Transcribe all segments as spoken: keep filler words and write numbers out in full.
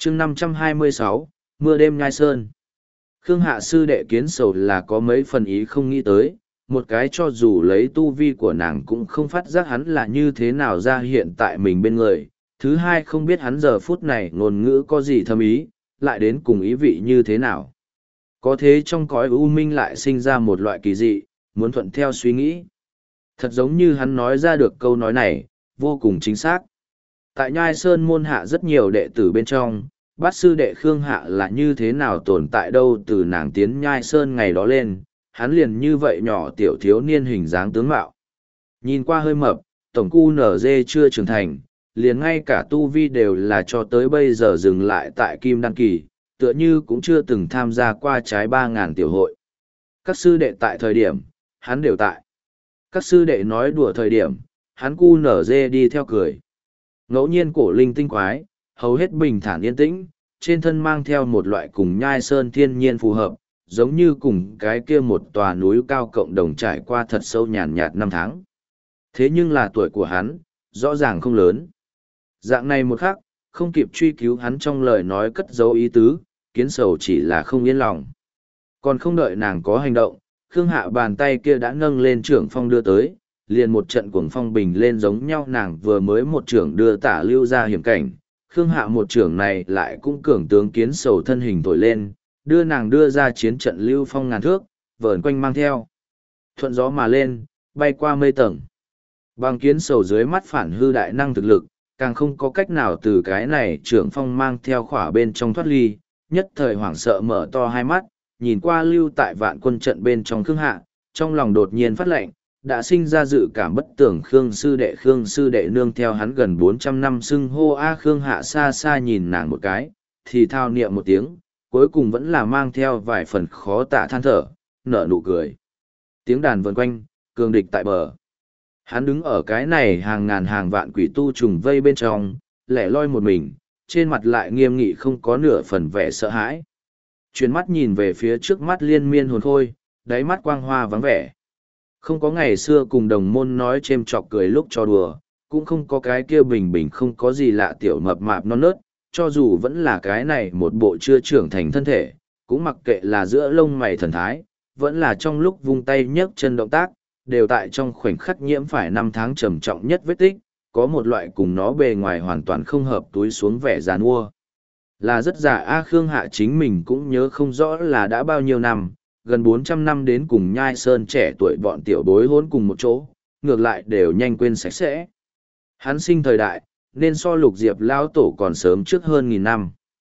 chương năm trăm hai mươi sáu, mưa đêm nhai sơn. Khương Hạ sư đệ Kiến Sầu là có mấy phần ý không nghĩ tới, một cái cho dù lấy tu vi của nàng cũng không phát giác hắn là như thế nào ra hiện tại mình bên người. Thứ hai không biết hắn giờ phút này ngôn ngữ có gì thâm ý, lại đến cùng ý vị như thế nào. Có thế trong cõi u minh lại sinh ra một loại kỳ dị, muốn thuận theo suy nghĩ. Thật giống như hắn nói ra được câu nói này, vô cùng chính xác. Tại Nhai Sơn môn hạ rất nhiều đệ tử bên trong, bát sư đệ Khương Hạ là như thế nào tồn tại đâu từ nàng tiến Nhai Sơn ngày đó lên, hắn liền như vậy nhỏ tiểu thiếu niên hình dáng tướng mạo. Nhìn qua hơi mập, tổng cu nở dê chưa trưởng thành, liền ngay cả tu vi đều là cho tới bây giờ dừng lại tại Kim Đan Kỳ, tựa như cũng chưa từng tham gia qua trái ba ngàn tiểu hội. Các sư đệ tại thời điểm, hắn đều tại. Các sư đệ nói đùa thời điểm, hắn cu nở dê đi theo cười. Ngẫu nhiên cổ linh tinh quái, hầu hết bình thản yên tĩnh, trên thân mang theo một loại cùng Nhai Sơn thiên nhiên phù hợp, giống như cùng cái kia một tòa núi cao cộng đồng trải qua thật sâu nhàn nhạt năm tháng. Thế nhưng là tuổi của hắn, rõ ràng không lớn. Dạng này một khắc, không kịp truy cứu hắn trong lời nói cất dấu ý tứ, Kiến Sầu chỉ là không yên lòng. Còn không đợi nàng có hành động, Khương Hạ bàn tay kia đã nâng lên trưởng phong đưa tới, liền một trận cuồng phong bình lên giống nhau nàng vừa mới một trưởng đưa tả lưu ra hiểm cảnh. Khương Hạ một trưởng này lại cũng cường tướng Kiến Sầu thân hình thổi lên, đưa nàng đưa ra chiến trận lưu phong ngàn thước, vờn quanh mang theo. Thuận gió mà lên, bay qua mây tầng. Bằng Kiến Sầu dưới mắt phản hư đại năng thực lực, càng không có cách nào từ cái này trưởng phong mang theo khỏa bên trong thoát ly, nhất thời hoảng sợ mở to hai mắt, nhìn qua lưu tại vạn quân trận bên trong Khương Hạ, trong lòng đột nhiên phát lệnh, đã sinh ra dự cảm bất tưởng Khương sư đệ Khương sư đệ nương theo hắn gần bốn trăm năm xưng hô A Khương Hạ xa xa nhìn nàng một cái, thì thao niệm một tiếng, cuối cùng vẫn là mang theo vài phần khó tả than thở, nở nụ cười. Tiếng đàn vần quanh, cường địch tại bờ. Hắn đứng ở cái này hàng ngàn hàng vạn quỷ tu trùng vây bên trong, lẻ loi một mình, trên mặt lại nghiêm nghị không có nửa phần vẻ sợ hãi. Chuyển mắt nhìn về phía trước mắt liên miên hồn khôi, đáy mắt quang hoa vắng vẻ. Không có ngày xưa cùng đồng môn nói chêm chọc cười lúc cho đùa, cũng không có cái kia bình bình không có gì lạ tiểu mập mạp non nớt, cho dù vẫn là cái này một bộ chưa trưởng thành thân thể, cũng mặc kệ là giữa lông mày thần thái, vẫn là trong lúc vung tay nhấc chân động tác, đều tại trong khoảnh khắc nhiễm phải năm tháng trầm trọng nhất vết tích, có một loại cùng nó bề ngoài hoàn toàn không hợp túi xuống vẻ giàn mua. Là rất già A Khương Hạ chính mình cũng nhớ không rõ là đã bao nhiêu năm, gần bốn trăm năm đến cùng Nhai Sơn trẻ tuổi bọn tiểu bối hôn cùng một chỗ, ngược lại đều nhanh quên sạch sẽ. Hắn sinh thời đại, nên so Lục Diệp lão tổ còn sớm trước hơn nghìn năm.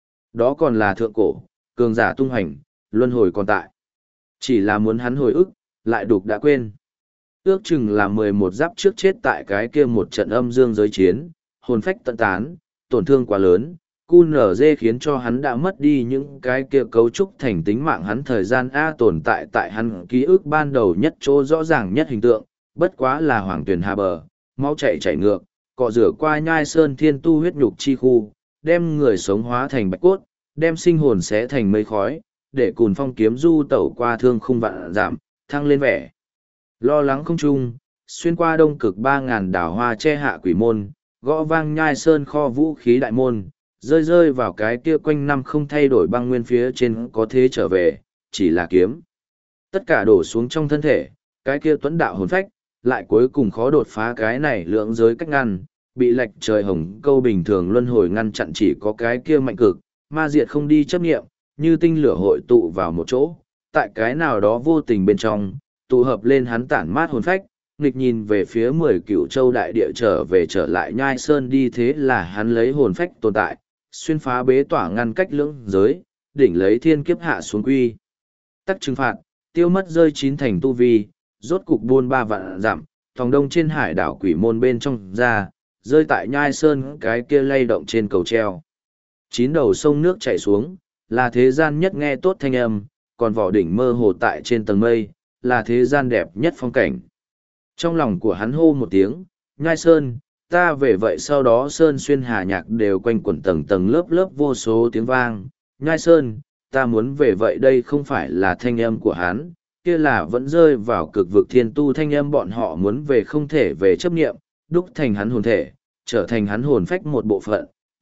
Đó còn là thượng cổ, cường giả tung hành, luân hồi còn tại. Chỉ là muốn hắn hồi ức, lại đục đã quên. Ước chừng là mười một giáp trước chết tại cái kia một trận âm dương giới chiến, hồn phách tận tán, tổn thương quá lớn, cu nở dê khiến cho hắn đã mất đi những cái kia cấu trúc thành tính mạng hắn thời gian A tồn tại tại hắn ký ức ban đầu nhất chỗ rõ ràng nhất hình tượng, bất quá là hoàng tuyển hà bờ, máu chạy chảy ngược, cọ rửa qua Nhai Sơn thiên tu huyết nhục chi khu, đem người sống hóa thành bạch cốt, đem sinh hồn xé thành mây khói, để cùn phong kiếm du tẩu qua thương khung vạn giảm, thăng lên vẻ. Lo lắng không trung, xuyên qua đông cực ba ngàn đảo hoa che hạ quỷ môn, gõ vang Nhai Sơn kho vũ khí đại môn, rơi rơi vào cái kia quanh năm không thay đổi băng nguyên phía trên có thế trở về, chỉ là kiếm. Tất cả đổ xuống trong thân thể, cái kia tuấn đạo hồn phách, lại cuối cùng khó đột phá cái này lượng giới cách ngăn, bị lệch trời hồng câu bình thường luân hồi ngăn chặn chỉ có cái kia mạnh cực, ma diệt không đi chấp nghiệm, như tinh lửa hội tụ vào một chỗ, tại cái nào đó vô tình bên trong, tụ hợp lên hắn tản mát hồn phách, nghịch nhìn về phía mười cựu châu đại địa trở về trở lại Nhai Sơn đi thế là hắn lấy hồn phách tồn tại, xuyên phá bế tỏa ngăn cách lưỡng giới, đỉnh lấy thiên kiếp hạ xuống quy. Tắc trừng phạt, tiêu mất rơi chín thành tu vi, rốt cục buôn ba vạn giảm, thòng đông trên hải đảo quỷ môn bên trong ra, rơi tại Nhai Sơn cái kia lay động trên cầu treo. Chín đầu sông nước chảy xuống, là thế gian nhất nghe tốt thanh âm, còn vỏ đỉnh mơ hồ tại trên tầng mây, là thế gian đẹp nhất phong cảnh. Trong lòng của hắn hô một tiếng, Nhai Sơn, ta về vậy sau đó Sơn xuyên hà nhạc đều quanh quẩn tầng tầng lớp lớp vô số tiếng vang. Nhai Sơn, ta muốn về vậy đây không phải là thanh âm của hắn, kia là vẫn rơi vào cực vực thiên tu thanh âm bọn họ muốn về không thể về chấp nghiệm, đúc thành hắn hồn thể, trở thành hắn hồn phách một bộ phận,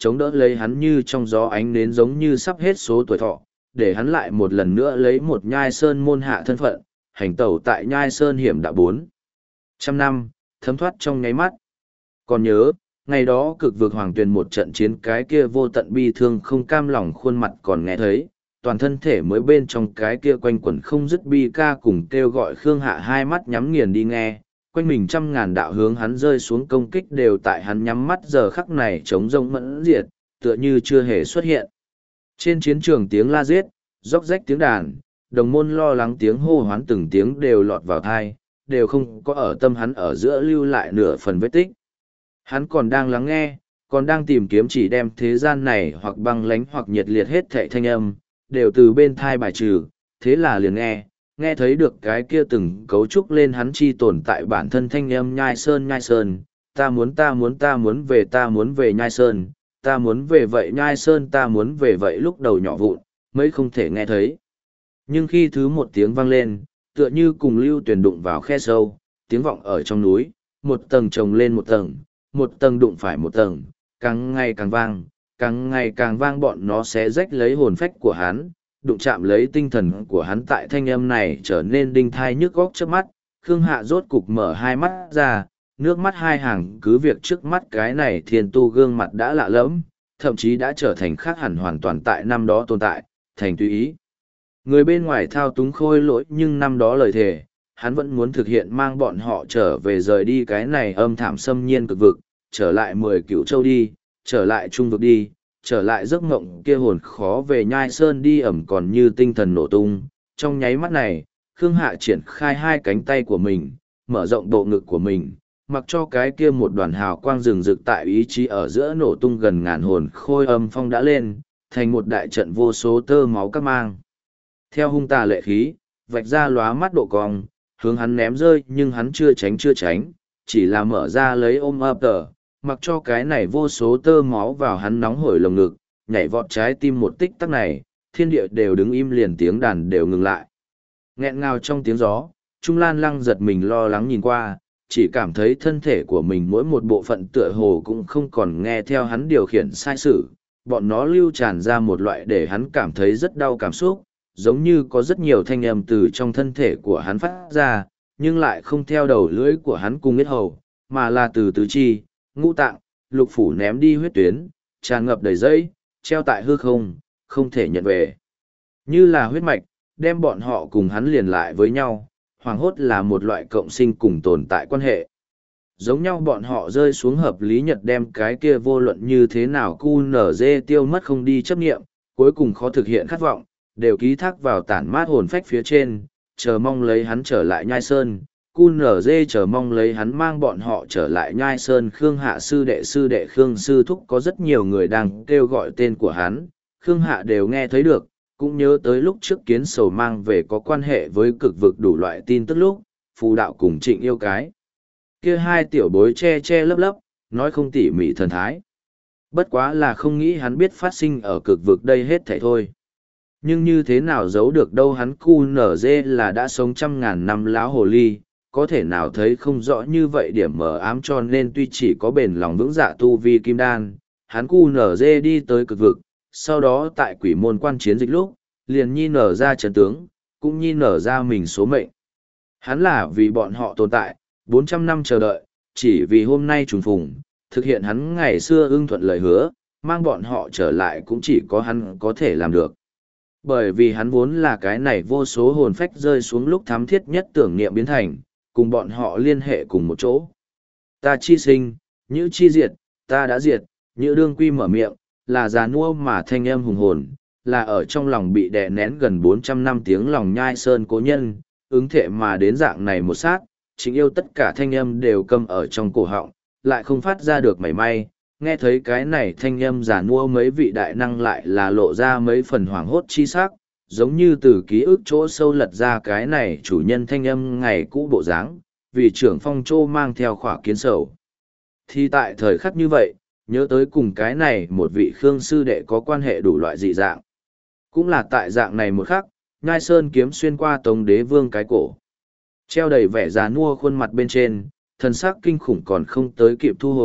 chống đỡ lấy hắn như trong gió ánh nến giống như sắp hết số tuổi thọ, để hắn lại một lần nữa lấy một nhai sơn môn hạ thân phận, hành tẩu tại nhai sơn hiểm đã bốn. Trăm năm, thấm thoát trong nháy mắt. Còn nhớ, ngày đó cực vực hoàng tuyền một trận chiến cái kia vô tận bi thương không cam lòng khuôn mặt còn nghe thấy, toàn thân thể mới bên trong cái kia quanh quẩn không dứt bi ca cùng kêu gọi Khương Hạ hai mắt nhắm nghiền đi nghe, quanh mình trăm ngàn đạo hướng hắn rơi xuống công kích đều tại hắn nhắm mắt giờ khắc này chống rông mẫn diệt, tựa như chưa hề xuất hiện. Trên chiến trường tiếng la giết, róc rách tiếng đàn, đồng môn lo lắng tiếng hô hoán từng tiếng đều lọt vào thai, đều không có ở tâm hắn ở giữa lưu lại nửa phần vết tích. Hắn còn đang lắng nghe, còn đang tìm kiếm chỉ đem thế gian này hoặc băng lánh hoặc nhiệt liệt hết thệ thanh âm, đều từ bên thai bài trừ, thế là liền nghe, nghe thấy được cái kia từng cấu trúc lên hắn chi tồn tại bản thân thanh âm nhai sơn nhai sơn, ta muốn ta muốn ta muốn về ta muốn về nhai sơn, ta muốn về vậy nhai sơn ta muốn về vậy lúc đầu nhỏ vụn, mấy không thể nghe thấy. Nhưng khi thứ một tiếng vang lên, tựa như cùng lưu tuyển đụng vào khe sâu, tiếng vọng ở trong núi, một tầng chồng lên một tầng, một tầng đụng phải một tầng, càng ngày càng vang, càng ngày càng vang bọn nó sẽ rách lấy hồn phách của hắn, đụng chạm lấy tinh thần của hắn tại thanh âm này trở nên đinh thai nhức góc trước mắt, Khương Hạ rốt cục mở hai mắt ra, nước mắt hai hàng cứ việc trước mắt cái này thiên tu gương mặt đã lạ lẫm, thậm chí đã trở thành khác hẳn hoàn toàn tại năm đó tồn tại, thành tùy ý. Người bên ngoài thao túng khôi lỗi nhưng năm đó lời thề, hắn vẫn muốn thực hiện mang bọn họ trở về rời đi cái này âm thảm xâm nhiên cực vực, trở lại mười cửu châu đi, trở lại trung vực đi, trở lại giấc mộng kia hồn khó về nhai sơn đi ẩm còn như tinh thần nổ tung. Trong nháy mắt này, Khương Hạ triển khai hai cánh tay của mình, mở rộng bộ ngực của mình, mặc cho cái kia một đoàn hào quang rừng rực tại ý chí ở giữa nổ tung gần ngàn hồn khôi âm phong đã lên, thành một đại trận vô số tơ máu các mang. Theo hung tà lệ khí, vạch ra lóa mắt độ cong, hướng hắn ném rơi nhưng hắn chưa tránh chưa tránh, chỉ là mở ra lấy ôm ấp tờ, mặc cho cái này vô số tơ máu vào hắn nóng hổi lồng ngực, nhảy vọt trái tim một tích tắc này, thiên địa đều đứng im liền tiếng đàn đều ngừng lại. Nghẹn ngào trong tiếng gió, Trung Lan Lăng giật mình lo lắng nhìn qua, chỉ cảm thấy thân thể của mình mỗi một bộ phận tựa hồ cũng không còn nghe theo hắn điều khiển sai sự, bọn nó lưu tràn ra một loại để hắn cảm thấy rất đau cảm xúc, giống như có rất nhiều thanh âm từ trong thân thể của hắn phát ra, nhưng lại không theo đầu lưỡi của hắn cùng huyết hầu, mà là từ tứ chi, ngũ tạng, lục phủ ném đi huyết tuyến, tràn ngập đầy dây, treo tại hư không, không thể nhận về. Như là huyết mạch, đem bọn họ cùng hắn liền lại với nhau, hoàng hốt là một loại cộng sinh cùng tồn tại quan hệ. Giống nhau bọn họ rơi xuống hợp lý nhật đem cái kia vô luận như thế nào cu nở dê tiêu mất không đi chấp nghiệm, cuối cùng khó thực hiện khát vọng, đều ký thác vào tản mát hồn phách phía trên, chờ mong lấy hắn trở lại nhai sơn. Cu nở dê chờ mong lấy hắn mang bọn họ trở lại nhai sơn. Khương Hạ sư đệ sư đệ Khương sư thúc có rất nhiều người đang kêu gọi tên của hắn, Khương Hạ đều nghe thấy được, cũng nhớ tới lúc trước kiến sầu mang về có quan hệ với cực vực đủ loại tin tức lúc, phù đạo cùng trịnh yêu cái. Kia hai tiểu bối che che lấp lấp, nói không tỉ mỉ thần thái. Bất quá là không nghĩ hắn biết phát sinh ở cực vực đây hết thảy thôi. Nhưng như thế nào giấu được đâu hắn cu nở dê là đã sống trăm ngàn năm láo hồ ly, có thể nào thấy không rõ như vậy điểm mờ ám cho nên tuy chỉ có bền lòng vững dạ tu vi kim đan, hắn cu nở dê đi tới cực vực, sau đó tại quỷ môn quan chiến dịch lúc, liền nhi nở ra trận tướng, cũng nhi nở ra mình số mệnh. Hắn là vì bọn họ tồn tại, bốn trăm năm chờ đợi, chỉ vì hôm nay trùng phùng, thực hiện hắn ngày xưa ưng thuận lời hứa, mang bọn họ trở lại cũng chỉ có hắn có thể làm được. Bởi vì hắn vốn là cái này vô số hồn phách rơi xuống lúc thám thiết nhất tưởng niệm biến thành, cùng bọn họ liên hệ cùng một chỗ. Ta chi sinh, nhữ chi diệt, ta đã diệt, nhữ đương quy mở miệng, là già nua mà thanh âm hùng hồn, là ở trong lòng bị đè nén gần bốn trăm năm tiếng lòng nhai sơn cố nhân, ứng thệ mà đến dạng này một sát, chính yêu tất cả thanh âm đều câm ở trong cổ họng, lại không phát ra được mảy may. Nghe thấy cái này thanh âm giả nua mấy vị đại năng lại là lộ ra mấy phần hoảng hốt chi sắc, giống như từ ký ức chỗ sâu lật ra cái này chủ nhân thanh âm ngày cũ bộ dáng, vì trưởng phong trô mang theo khỏa kiến sầu. Thì tại thời khắc như vậy, nhớ tới cùng cái này một vị Khương sư đệ có quan hệ đủ loại dị dạng. Cũng là tại dạng này một khắc, Nhai Sơn kiếm xuyên qua Tống Đế Vương cái cổ. Treo đầy vẻ già nua khuôn mặt bên trên, thần sắc kinh khủng còn không tới kịp thu hồi,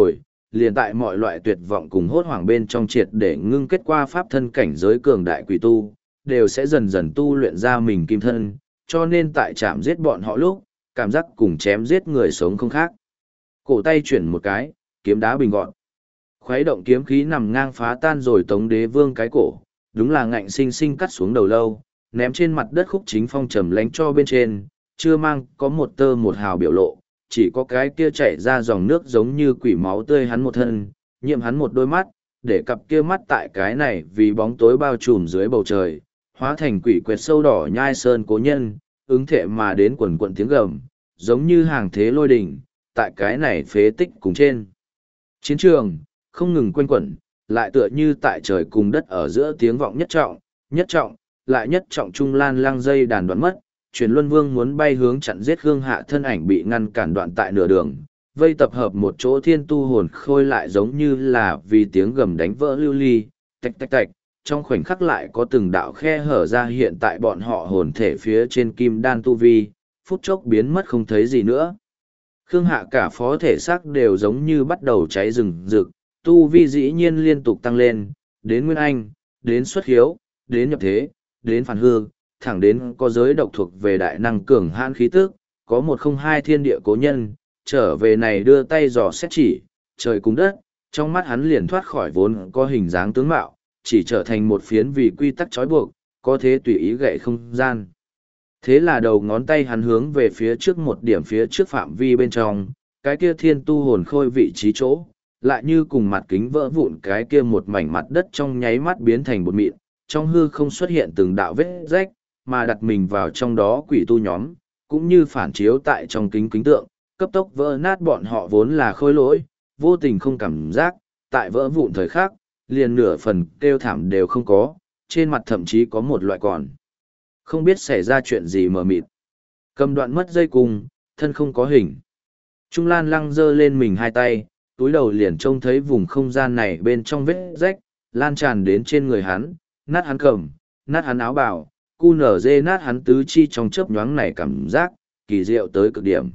liền tại mọi loại tuyệt vọng cùng hốt hoảng bên trong triệt để ngưng kết qua pháp thân cảnh giới cường đại quỷ tu, đều sẽ dần dần tu luyện ra mình kim thân, cho nên tại chạm giết bọn họ lúc, cảm giác cùng chém giết người sống không khác. Cổ tay chuyển một cái, kiếm đá bình gọn. Khuấy động kiếm khí nằm ngang phá tan rồi Tống Đế Vương cái cổ, đúng là ngạnh sinh sinh cắt xuống đầu lâu, ném trên mặt đất Khúc Chính Phong trầm lánh cho bên trên, chưa mang có một tơ một hào biểu lộ, chỉ có cái kia chảy ra dòng nước giống như quỷ máu tươi hắn một thân, nhiệm hắn một đôi mắt, để cặp kia mắt tại cái này vì bóng tối bao trùm dưới bầu trời, hóa thành quỷ quyệt sâu đỏ nhai sơn cố nhân, ứng thể mà đến quần quận tiếng gầm, giống như hàng thế lôi đỉnh, tại cái này phế tích cùng trên. Chiến trường, không ngừng quanh quẩn, lại tựa như tại trời cùng đất ở giữa tiếng vọng nhất trọng, nhất trọng, lại nhất trọng trung lan lang dây đàn đoạn mất, truyền luân vương muốn bay hướng chặn giết Khương Hạ thân ảnh bị ngăn cản đoạn tại nửa đường, vây tập hợp một chỗ thiên tu hồn khôi lại giống như là vì tiếng gầm đánh vỡ lưu ly, tạch tạch tạch, trong khoảnh khắc lại có từng đạo khe hở ra hiện tại bọn họ hồn thể phía trên kim đan tu vi, phút chốc biến mất không thấy gì nữa. Khương Hạ cả phó thể xác đều giống như bắt đầu cháy rừng rực, tu vi dĩ nhiên liên tục tăng lên, đến Nguyên Anh, đến xuất hiếu, đến nhập thế, đến phản hư, thẳng đến có giới độc thuộc về đại năng cường hãn khí tức, có một không hai thiên địa cố nhân, trở về này đưa tay dò xét chỉ, trời cùng đất, trong mắt hắn liền thoát khỏi vốn có hình dáng tướng mạo, chỉ trở thành một phiến vì quy tắc trói buộc, có thế tùy ý gậy không gian. Thế là đầu ngón tay hắn hướng về phía trước một điểm phía trước phạm vi bên trong, cái kia thiên tu hồn khôi vị trí chỗ, lại như cùng mặt kính vỡ vụn cái kia một mảnh mặt đất trong nháy mắt biến thành bột mịn, trong hư không xuất hiện từng đạo vết rách, mà đặt mình vào trong đó quỷ tu nhóm, cũng như phản chiếu tại trong kính kính tượng, cấp tốc vỡ nát bọn họ vốn là khôi lỗi, vô tình không cảm giác, tại vỡ vụn thời khắc, liền nửa phần kêu thảm đều không có, trên mặt thậm chí có một loại còn. Không biết xảy ra chuyện gì mờ mịt. Cầm đoạn mất dây cung, thân không có hình. Trung Lan Lăng giơ lên mình hai tay, túi đầu liền trông thấy vùng không gian này bên trong vết rách, lan tràn đến trên người hắn, nát hắn cầm, nát hắn áo bào, cu nở dê nát hắn tứ chi trong chớp nhoáng này cảm giác, kỳ diệu tới cực điểm.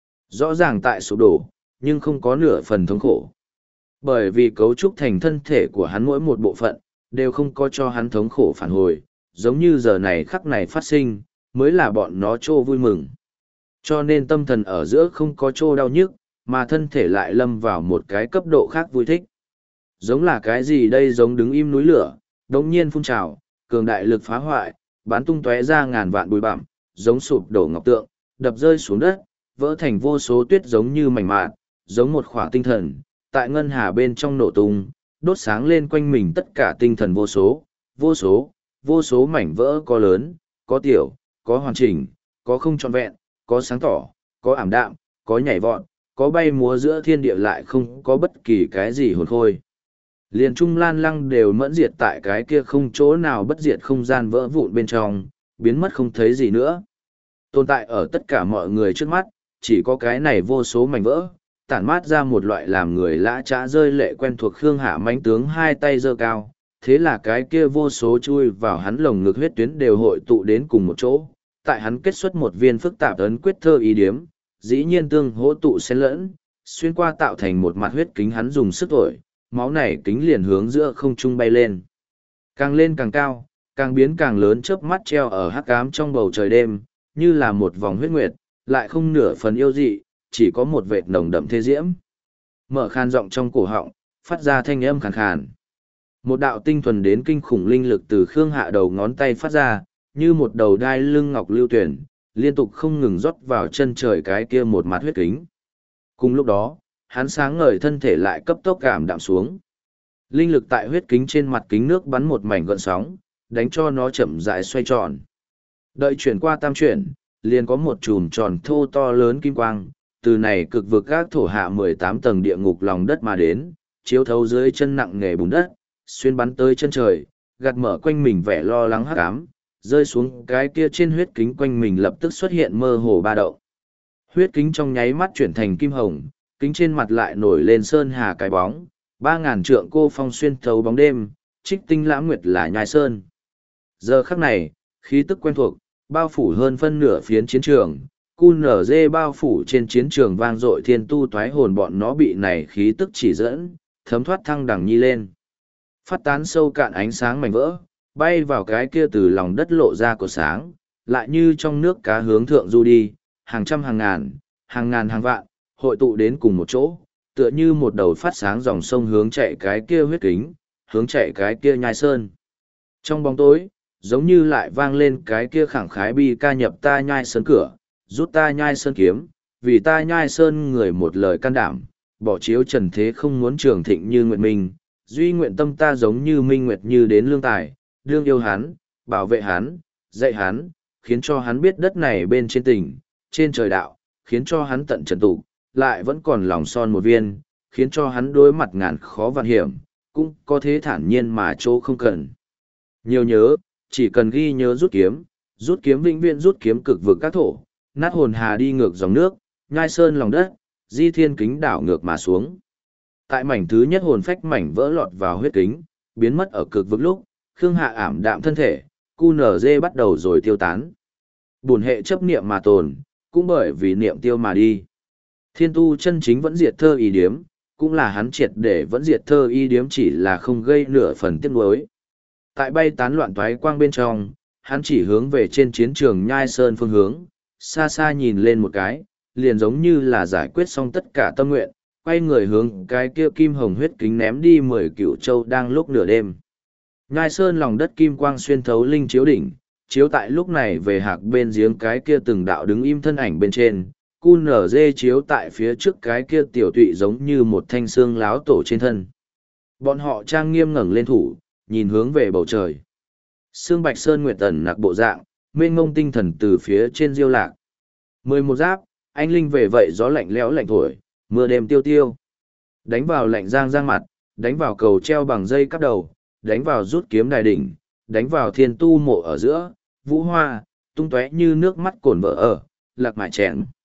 Rõ ràng tại sụp đổ, nhưng không có nửa phần thống khổ. Bởi vì cấu trúc thành thân thể của hắn mỗi một bộ phận, đều không có cho hắn thống khổ phản hồi, giống như giờ này khắc này phát sinh, mới là bọn nó trô vui mừng. Cho nên tâm thần ở giữa không có trô đau nhức, mà thân thể lại lâm vào một cái cấp độ khác vui thích. Giống là cái gì đây, giống đứng im núi lửa, đống nhiên phun trào, cường đại lực phá hoại, bắn tung tóe ra ngàn vạn bụi bặm, giống sụp đổ ngọc tượng, đập rơi xuống đất, vỡ thành vô số tuyết giống như mảnh mạn, giống một khỏa tinh thần, tại ngân hà bên trong nổ tung, đốt sáng lên quanh mình tất cả tinh thần vô số, vô số, vô số mảnh vỡ có lớn, có tiểu, có hoàn chỉnh, có không trọn vẹn, có sáng tỏ, có ảm đạm, có nhảy vọt, có bay múa giữa thiên địa lại không có bất kỳ cái gì hồn khôi. Liền Trung Lan Lăng đều mẫn diệt tại cái kia không chỗ nào bất diệt không gian vỡ vụn bên trong, biến mất không thấy gì nữa. Tồn tại ở tất cả mọi người trước mắt, chỉ có cái này vô số mảnh vỡ, tản mát ra một loại làm người lã trã rơi lệ quen thuộc Khương Hạ mãnh tướng hai tay giơ cao. Thế là cái kia vô số chui vào hắn lồng ngực huyết tuyến đều hội tụ đến cùng một chỗ, tại hắn kết xuất một viên phức tạp ấn quyết thơ ý điếm, dĩ nhiên tương hỗ tụ xen lẫn, xuyên qua tạo thành một mặt huyết kính, hắn dùng sức thổi, máu này kính liền hướng giữa không trung bay lên. Càng lên càng cao, càng biến càng lớn, chớp mắt treo ở hắc ám trong bầu trời đêm, như là một vòng huyết nguyệt, lại không nửa phần yêu dị, chỉ có một vệt nồng đậm thế diễm. Mở khan giọng trong cổ họng, phát ra thanh âm khàn khàn. Một đạo tinh thuần đến kinh khủng linh lực từ Khương Hạ đầu ngón tay phát ra, như một đầu đai lưng ngọc lưu tuyển, liên tục không ngừng rót vào chân trời cái kia một mặt huyết kính. Cùng lúc đó, hắn sáng ngời thân thể lại cấp tốc cảm đạm xuống. Linh lực tại huyết kính trên mặt kính nước bắn một mảnh gợn sóng, đánh cho nó chậm rãi xoay tròn. Đợi chuyển qua tam chuyển, liền có một chùm tròn thô to lớn kim quang, từ này cực vực các thổ hạ mười tám tầng địa ngục lòng đất mà đến, chiếu thấu dưới chân nặng nghề bùn đất, xuyên bắn tới chân trời, gạt mở quanh mình vẻ lo lắng hắc ám, rơi xuống cái kia trên huyết kính quanh mình lập tức xuất hiện mơ hồ ba động. Huyết kính trong nháy mắt chuyển thành kim hồng, kính trên mặt lại nổi lên sơn hà cái bóng, ba ngàn trượng cô phong xuyên thấu bóng đêm, trích tinh lãng nguyệt là nhai sơn. Giờ khắc này, khí tức quen thuộc, bao phủ hơn phân nửa phiến chiến trường, cu nở dê bao phủ trên chiến trường vang dội thiên tu thoái hồn bọn nó bị này khí tức chỉ dẫn, thấm thoát thăng đằng nhi lên. Phát tán sâu cạn ánh sáng mảnh vỡ, bay vào cái kia từ lòng đất lộ ra của sáng, lại như trong nước cá hướng thượng du đi, hàng trăm hàng ngàn, hàng ngàn hàng vạn, hội tụ đến cùng một chỗ, tựa như một đầu phát sáng dòng sông hướng chạy cái kia huyết kính, hướng chạy cái kia nhai sơn. Trong bóng tối, giống như lại vang lên cái kia khẳng khái bi ca nhập ta nhai sơn cửa, rút ta nhai sơn kiếm, vì ta nhai sơn người một lời can đảm, bỏ chiếu trần thế không muốn trường thịnh như nguyện mình, duy nguyện tâm ta giống như minh nguyệt như đến lương tài, đương yêu hắn, bảo vệ hắn, dạy hắn, khiến cho hắn biết đất này bên trên tình, trên trời đạo, khiến cho hắn tận trần tụ, lại vẫn còn lòng son một viên, khiến cho hắn đối mặt ngàn khó vạn hiểm, cũng có thế thản nhiên mà chỗ không cần. Nhiều nhớ, chỉ cần ghi nhớ rút kiếm, rút kiếm vĩnh viễn rút kiếm cực vực các thổ, nát hồn hà đi ngược dòng nước, nhai sơn lòng đất, di thiên kính đảo ngược mà xuống. Tại mảnh thứ nhất hồn phách mảnh vỡ lọt vào huyết kính, biến mất ở cực vực lúc, Khương Hạ ảm đạm thân thể, cu nở dê bắt đầu rồi tiêu tán. Bùn hệ chấp niệm mà tồn, cũng bởi vì niệm tiêu mà đi. Thiên tu chân chính vẫn diệt thơ y điếm, cũng là hắn triệt để vẫn diệt thơ y điếm chỉ là không gây nửa phần tiếc nuối. Tại bay tán loạn toái quang bên trong, hắn chỉ hướng về trên chiến trường nhai sơn phương hướng, xa xa nhìn lên một cái, liền giống như là giải quyết xong tất cả tâm nguyện, quay người hướng cái kia kim hồng huyết kính ném đi mười cựu châu đang lúc nửa đêm. Nhai sơn lòng đất kim quang xuyên thấu linh chiếu đỉnh, chiếu tại lúc này về hạc bên giếng cái kia từng đạo đứng im thân ảnh bên trên, cu nở dê chiếu tại phía trước cái kia tiểu tụy giống như một thanh xương láo tổ trên thân. Bọn họ trang nghiêm ngẩng lên thủ, nhìn hướng về bầu trời. Sương Bạch Sơn Nguyệt Tần nặc bộ dạng, mênh ngông tinh thần từ phía trên diêu lạc. Mười một giáp, anh linh về vậy gió lạnh lẽo lạnh thổi, mưa đêm tiêu tiêu. Đánh vào lạnh giang giang mặt, đánh vào cầu treo bằng dây cắp đầu, đánh vào rút kiếm đài đỉnh, đánh vào thiên tu mộ ở giữa, vũ hoa, tung tóe như nước mắt cồn vỡ ở, lạc mải chèn.